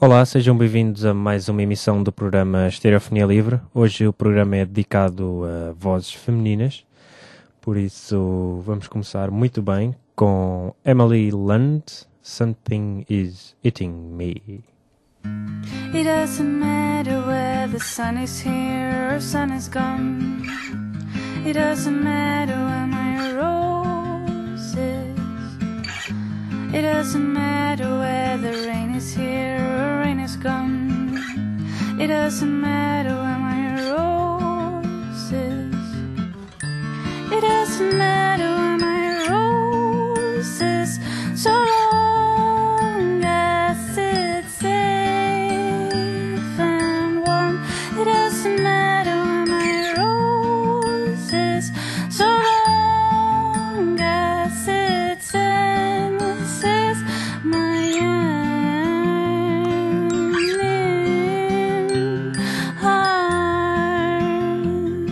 Olá, sejam bem-vindos a mais uma emissão do programa Estereofonia Livre. Hoje o programa é dedicado a vozes femininas, por isso vamos começar muito bem com Emily Lunt, Something is Eating Me. It doesn't matter whether the sun is here or sun is gone. It doesn't matter where my rose is. It doesn't matter whether rain is here or rain is gone. It doesn't matter where my rose is. It doesn't matter where my rose is. So long as it's safe and warm. It doesn't matter where my rose is. So long as it senses my yearning heart.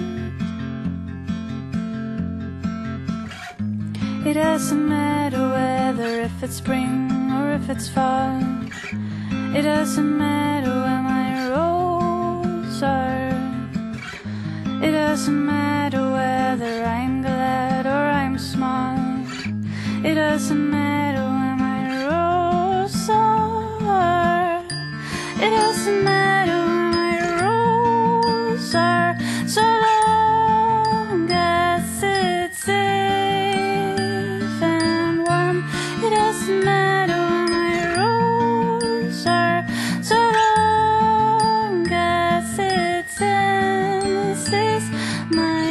It doesn't matter whether if it's spring or if it's fall. It doesn't matter where my roses are. It doesn't matter whether I'm glad or I'm small. It doesn't matter where my roses are. It doesn't matter where my roses are. So long as it's safe and warm. It doesn't matter where my roses are. So long as it senses my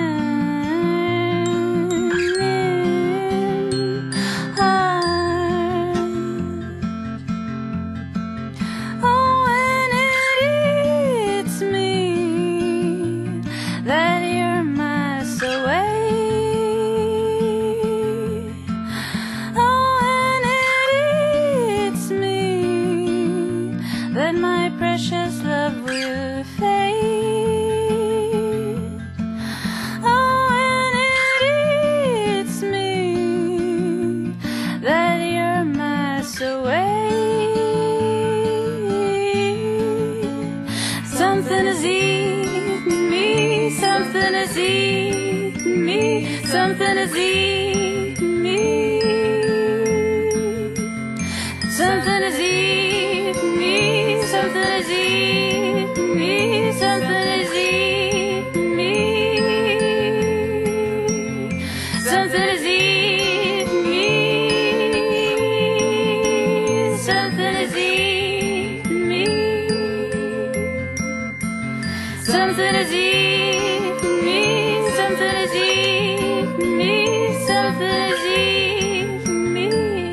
yearning heart. Oh, and it eats me that you're miles away. Oh, and it eats me that my precious love will fade. Oh, and it eats me that you're miles away. Something is eating me, something is eating me, something is eating me. Something is eating me, something is eating me, something is eating me. Something is eating me, something is eating me. Something is eating me, something is eating me, something is eating me.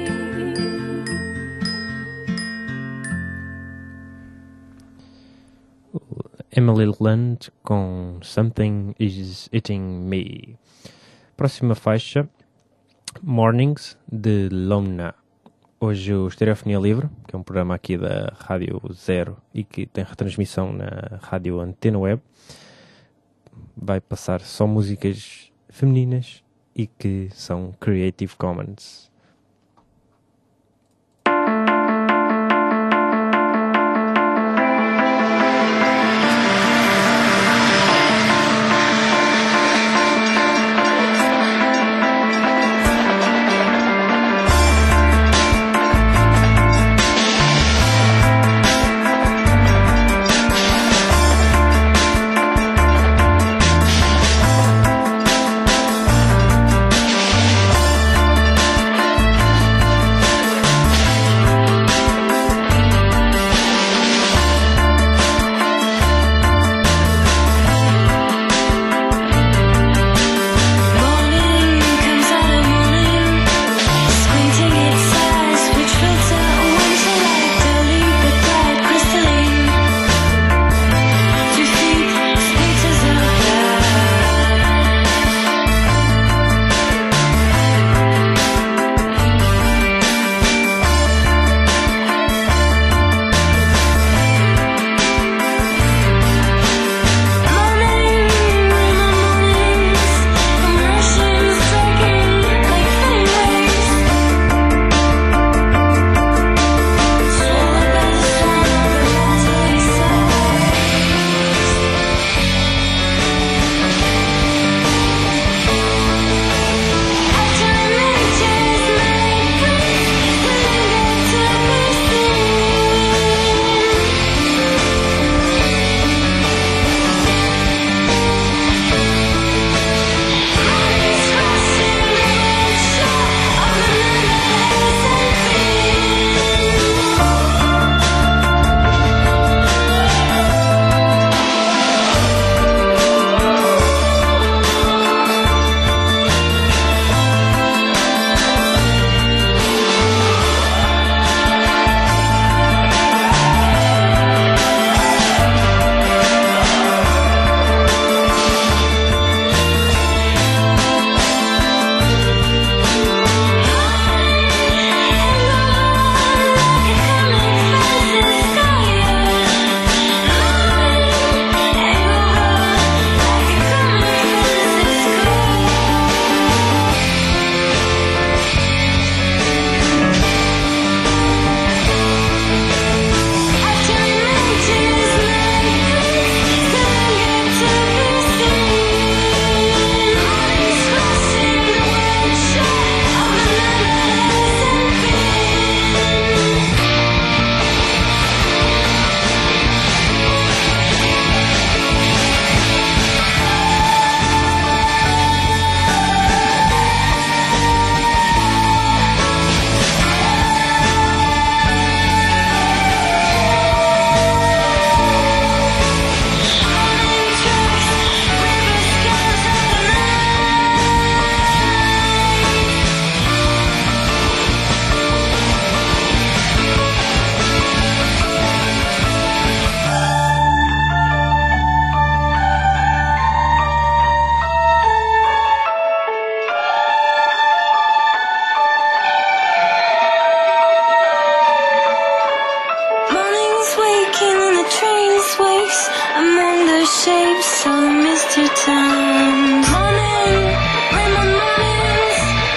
Emily Lunt com Something is Eating Me. Próxima faixa, Mornings, de Lomna. Hoje o Estereofonia Livre, que é um programa aqui da Rádio Zero e que tem retransmissão na Rádio Antena Web, vai passar só músicas femininas e que são Creative Commons. Something the shapes of a misty town. Morning, rainbow mornings,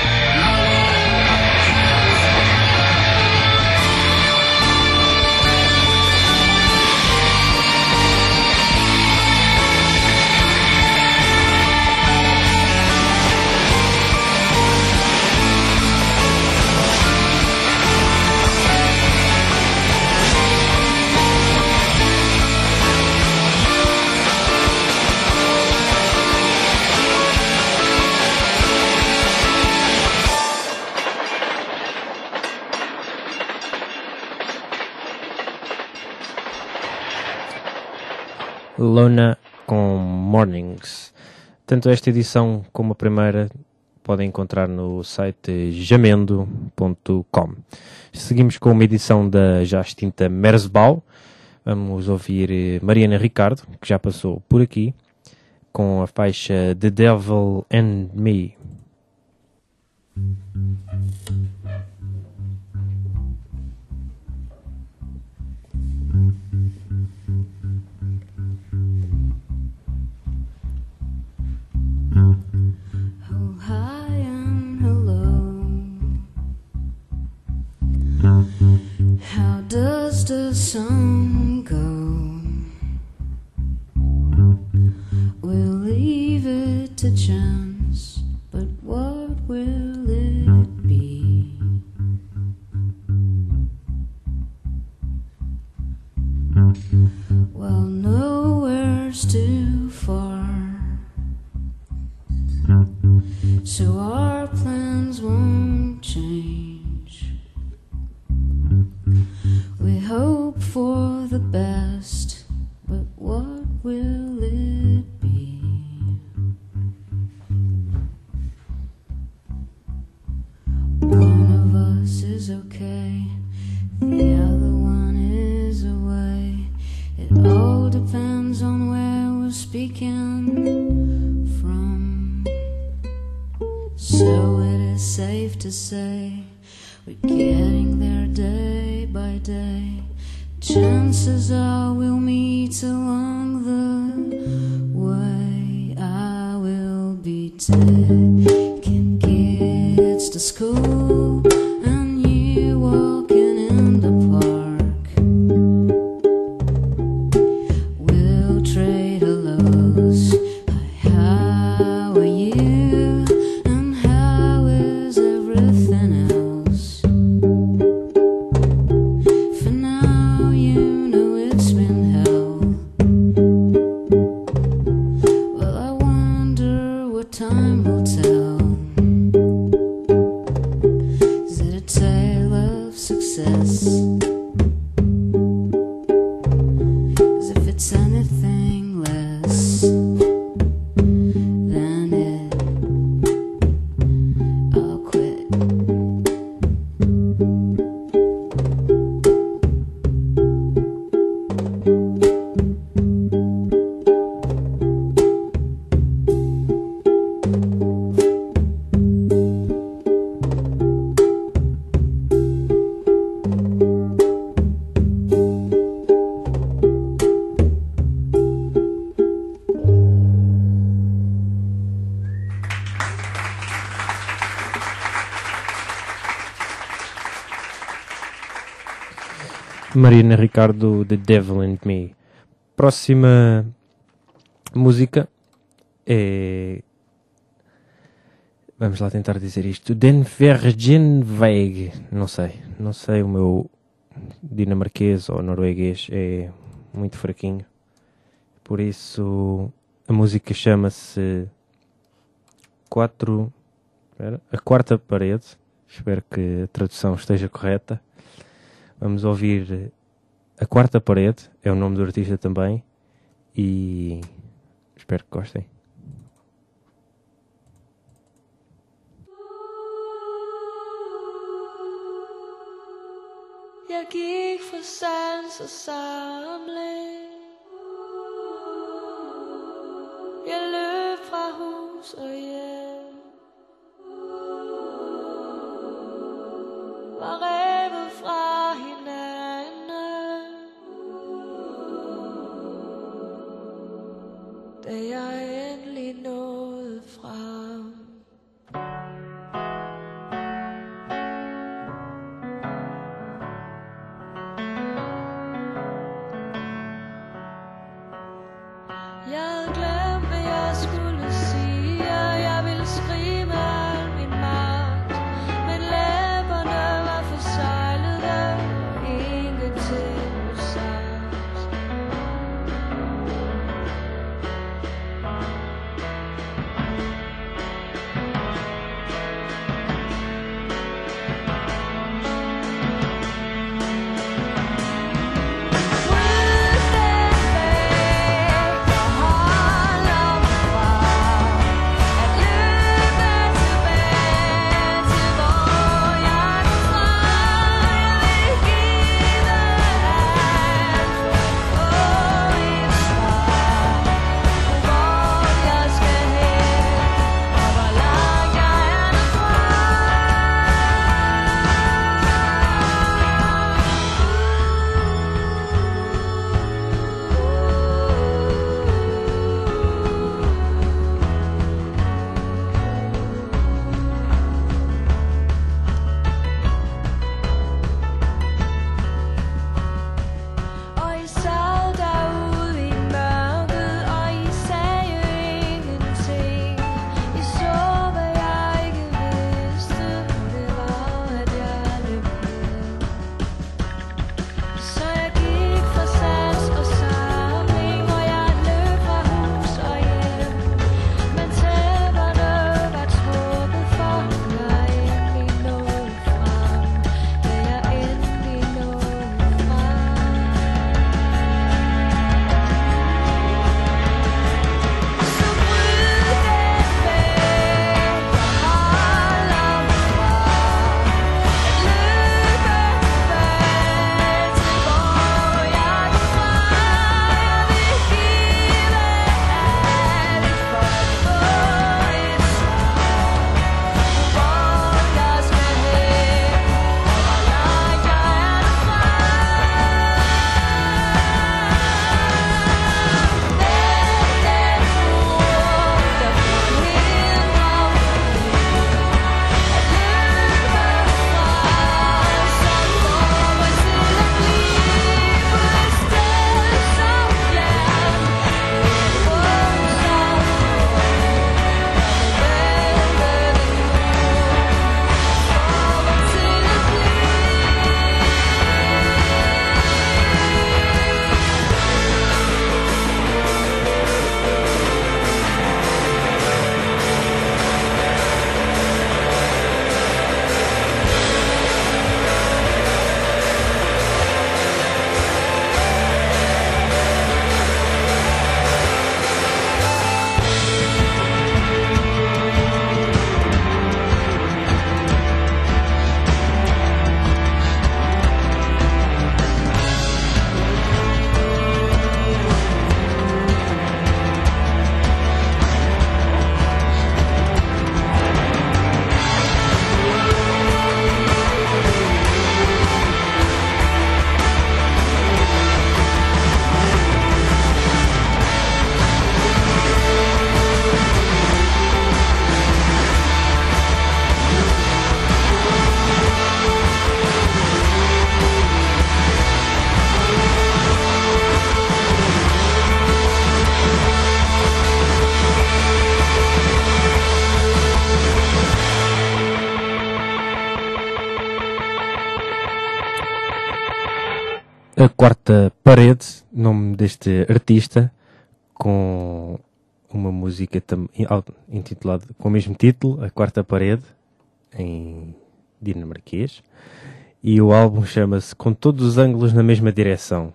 Lona com Mornings. Tanto esta edição como a primeira podem encontrar no site jamendo.com. Seguimos com uma edição da já extinta Merzbau. Vamos ouvir Mariana Ricardo, que já passou por aqui, com a faixa The Devil and Me. oh high and hello. How does the sun go? We'll leave it to chance, but what will it be? Well, nowhere's too far, so our plans won't change. We hope for the best, but what will it be? One of us is okay, the other one is away. It all depends on where we're speaking from. So it is safe to say we're getting there day by day. Chances are we'll meet along the way. I will be taking kids to school and you walking in the park. We'll trade hellos. Hi, how are you? And how is everything else? For now, you know it's been hell. Well, I wonder what time will tell. Is it a tale of success? 'Cause if it's anything less than it, I'll quit. Mariana Ricardo, The Devil and Me. Próxima música é... Vamos lá tentar dizer isto. Den Vergenweg. Não sei, o meu dinamarquês ou norueguês é muito fraquinho. Por isso, a música chama-se A Quarta Parede. Espero que a tradução esteja correta. Vamos ouvir A Quarta Parede, é o nome do artista também, e espero que gostem. Jeg gik fra sans og samling. Jeg løb fra hus og hjem. Var revet fra hinanden. da jeg endelig nåede frem. Jeg havde glemt, hvad jeg skulle sige, og jeg ville skrige med al min magt, men læberne var forsejlede, og ingenting blev sagt. A Quarta Parede, nome deste artista, com uma música intitulada com o mesmo título, A Quarta Parede, em dinamarquês, e o álbum chama-se Com Todos os Ângulos na Mesma Direção.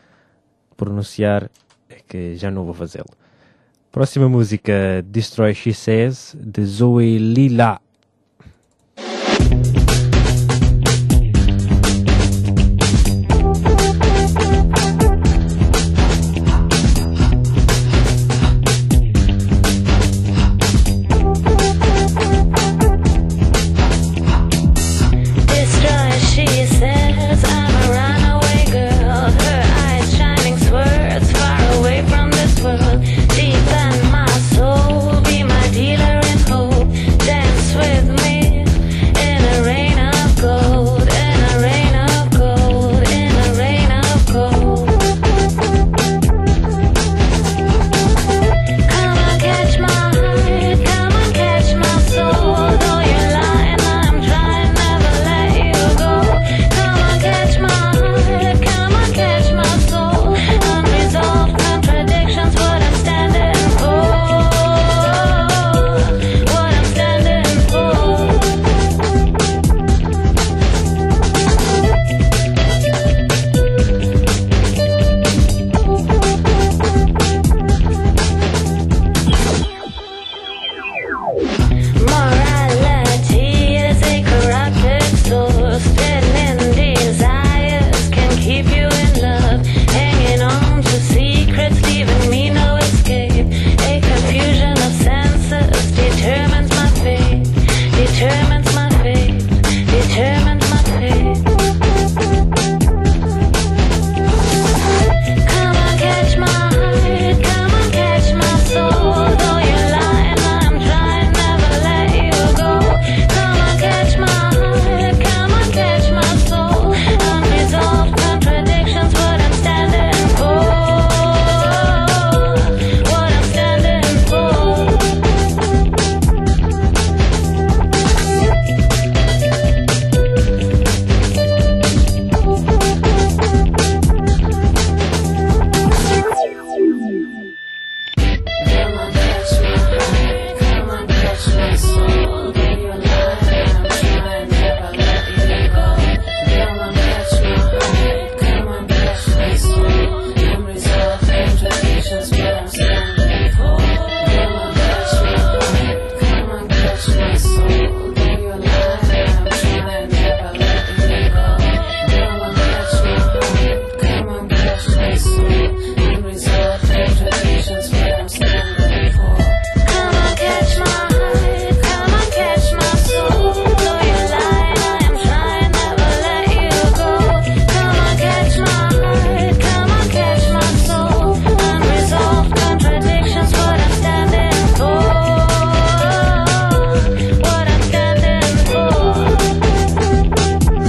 Pronunciar é que já não vou fazê-lo. Próxima música, Destroy She Says, de Zoe Lila. Deep down in love, hanging on to secrets, leaving me no escape. A confusion of senses determines my fate, determines my fate, determines my fate. Come on, catch my heart, come on, catch my soul. Though you're lying, I'm trying, never let you go. Come on, catch my heart, come on, catch my soul. Unresolved contradictions, what I'm standing for, what I'm standing for. Come on, catch my heart, come on, catch my soul. Though you're lying, I'm trying, never let you go. Come on, catch my heart, come on, catch my soul. Unresolved contradictions, what I'm standing for. Come on, catch my heart, come on, catch my soul. Though you're lying, I'm trying, never let you go. Come on, catch my heart, come on, catch my soul. Unresolved contradictions, what I'm standing for. Come on, catch my heart, come on, catch my soul. Though you're lying, I am trying, never let you go. Come on, catch my heart, come on, catch my soul. Unresolved contradictions, what I'm standing for, what I'm standing for.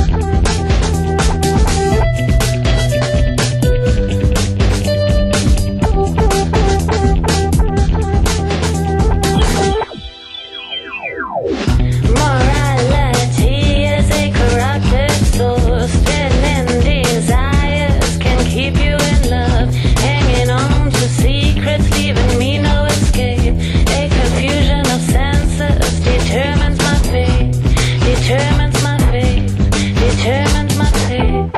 Morality is a corrupted source, spinning desires can keep you in love, hanging on to secrets, leaving me no escape. A confusion of senses determines my fate, determines my fate, determines my fate,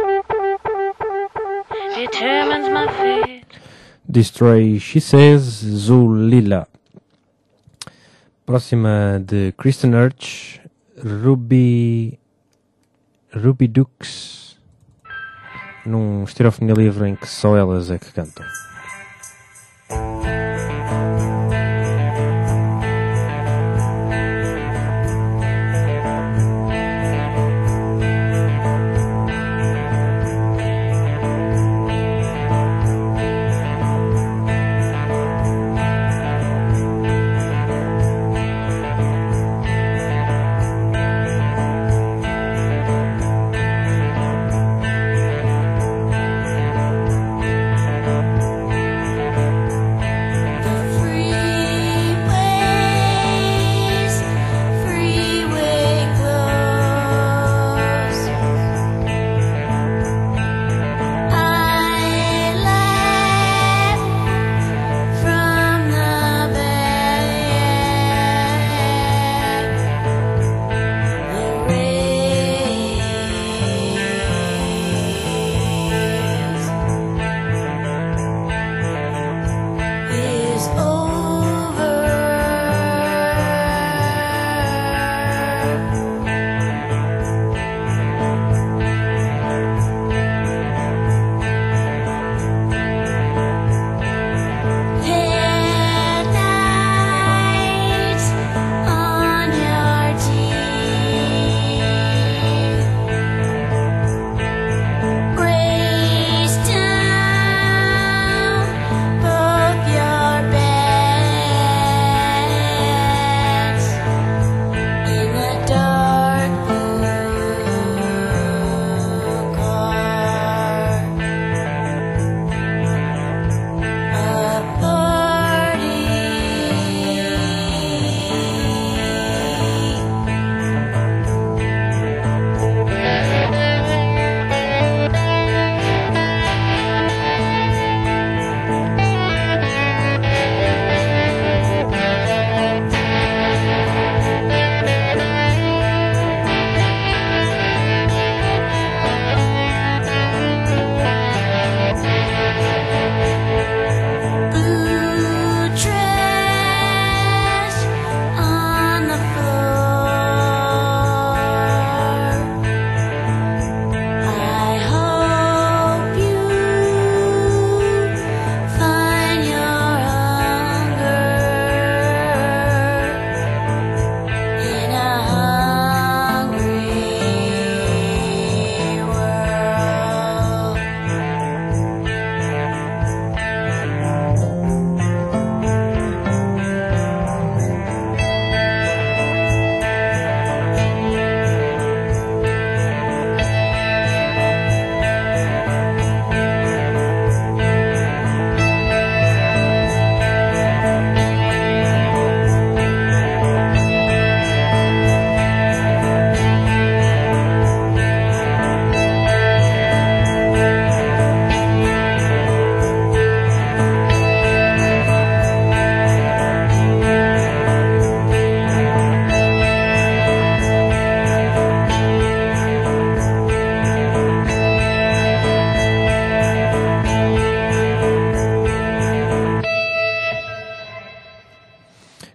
determines my fate. Destroy She Says, Zulila. Próxima de Kristen Urch, Ruby Dukes, num estereofonia livre em que só elas é que cantam. Come on,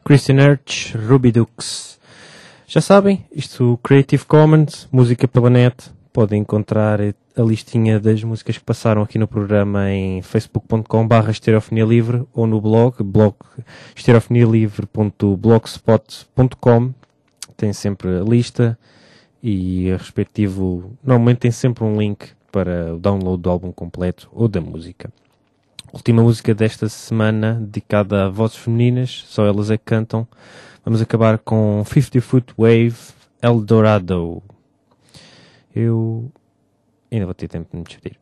Christian Ertz, Ruby Dux. Já sabem, isto Creative Commons, música pela net. Podem encontrar a listinha das músicas que passaram aqui no programa em facebook.com/estereofonialivre ou no blog estereofonialivre.blogspot.com. Tem sempre a lista e a respectivo... Normalmente tem sempre um link para o download do álbum completo ou da música. Última música desta semana, dedicada a vozes femininas, só elas é que cantam. Vamos acabar com 50 Foot Wave, Eldorado. Eu ainda vou ter tempo de me despedir.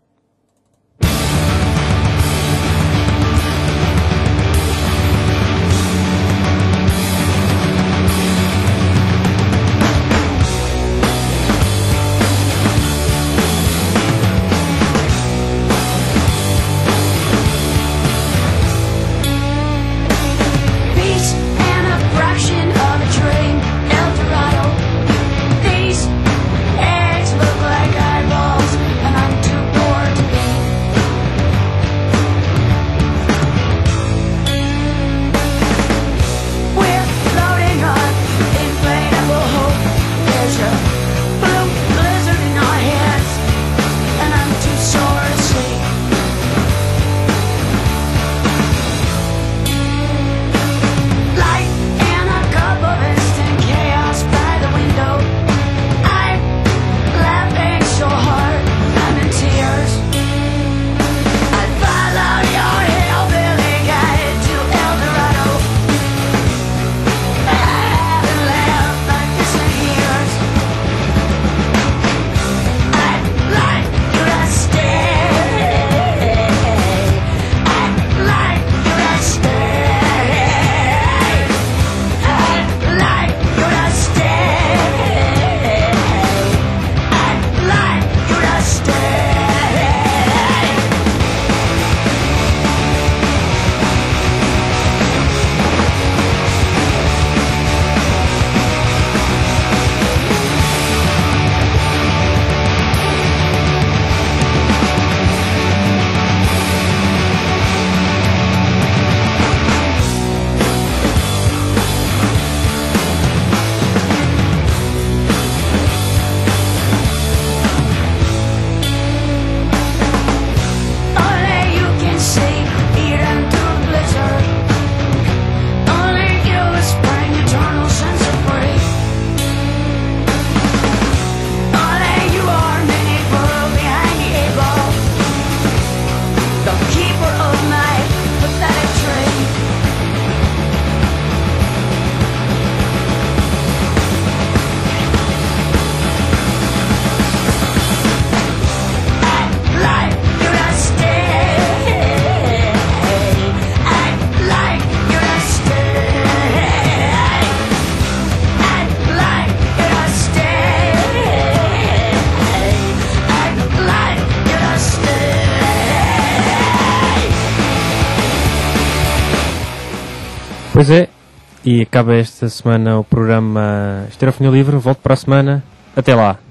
Pois é, e acaba esta semana o programa Estereofonia Livre. Volto para a semana. Até lá.